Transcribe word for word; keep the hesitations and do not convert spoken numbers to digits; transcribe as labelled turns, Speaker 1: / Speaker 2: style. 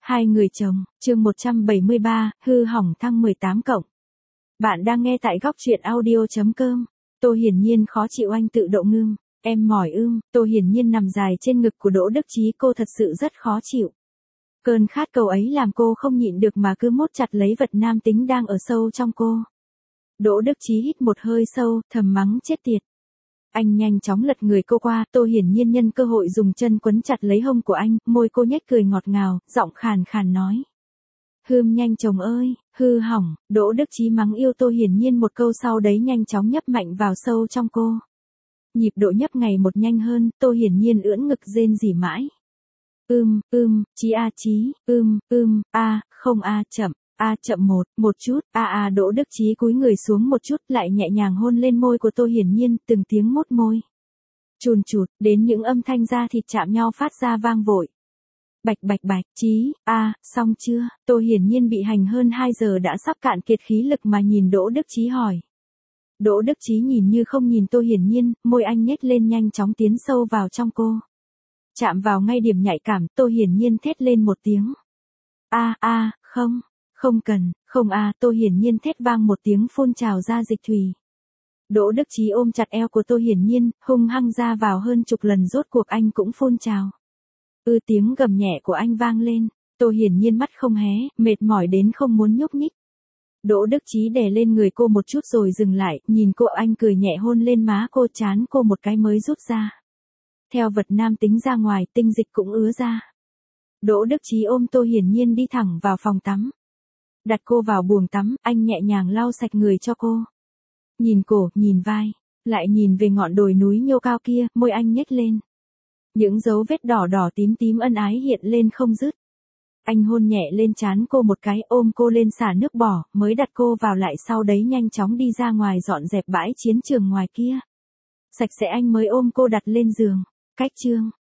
Speaker 1: Hai người chồng, chương một trăm bảy mươi ba, hư hỏng thăng mười tám cộng. Bạn đang nghe tại góc truyện audio.com. Tô Hiển Nhiên khó chịu anh tự động ngưng. Em mỏi ưm, Tô Hiển Nhiên nằm dài trên ngực của Đỗ Đức Chí, cô thật sự rất khó chịu. Cơn khát cầu ấy làm cô không nhịn được mà cứ mốt chặt lấy vật nam tính đang ở sâu trong cô. Đỗ Đức Chí hít một hơi sâu, thầm mắng chết tiệt. Anh nhanh chóng lật người cô qua, Tô Hiển Nhiên nhân cơ hội dùng chân quấn chặt lấy hông của anh, môi cô nhếch cười ngọt ngào, giọng khàn khàn nói. Hưm nhanh chồng ơi, hư hỏng. Đỗ Đức Chí mắng yêu Tô Hiển Nhiên một câu sau đấy nhanh chóng nhấp mạnh vào sâu trong cô. Nhịp độ nhấp ngày một nhanh hơn, Tô Hiển Nhiên ưỡn ngực rên rỉ mãi. Ưm, ưm, Chí a Chí, ưm, ưm, a, không a chậm. A chậm một, một chút, a a Đỗ Đức Chí cúi người xuống một chút lại nhẹ nhàng hôn lên môi của Tô Hiển Nhiên, từng tiếng mốt môi. Chùn chụt, đến những âm thanh da thịt chạm nhau phát ra vang vội. Bạch bạch bạch, Chí, a, xong chưa? Tô Hiển Nhiên bị hành hơn hai giờ đã sắp cạn kiệt khí lực mà nhìn Đỗ Đức Chí hỏi. Đỗ Đức Chí nhìn như không nhìn Tô Hiển Nhiên, môi anh nhếch lên nhanh chóng tiến sâu vào trong cô. Chạm vào ngay điểm nhạy cảm, Tô Hiển Nhiên thét lên một tiếng. A a, không. Không cần, không a, à, Tô Hiển Nhiên thét vang một tiếng phun trào ra dịch thủy. Đỗ Đức Chí ôm chặt eo của Tô Hiển Nhiên, hung hăng ra vào hơn chục lần rốt cuộc anh cũng phun trào. Ư tiếng gầm nhẹ của anh vang lên, Tô Hiển Nhiên mắt không hé, mệt mỏi đến không muốn nhúc nhích. Đỗ Đức Chí đè lên người cô một chút rồi dừng lại, nhìn cô anh cười nhẹ hôn lên má cô, chán cô một cái mới rút ra. Theo vật nam tính ra ngoài, tinh dịch cũng ứa ra. Đỗ Đức Chí ôm Tô Hiển Nhiên đi thẳng vào phòng tắm. Đặt cô vào buồng tắm, anh nhẹ nhàng lau sạch người cho cô. Nhìn cổ, nhìn vai, lại nhìn về ngọn đồi núi nhô cao kia, môi anh nhếch lên. Những dấu vết đỏ đỏ tím tím ân ái hiện lên không dứt. Anh hôn nhẹ lên trán cô một cái, ôm cô lên xả nước bỏ, mới đặt cô vào lại, sau đấy nhanh chóng đi ra ngoài dọn dẹp bãi chiến trường ngoài kia. Sạch sẽ anh mới ôm cô đặt lên giường. Cách chương.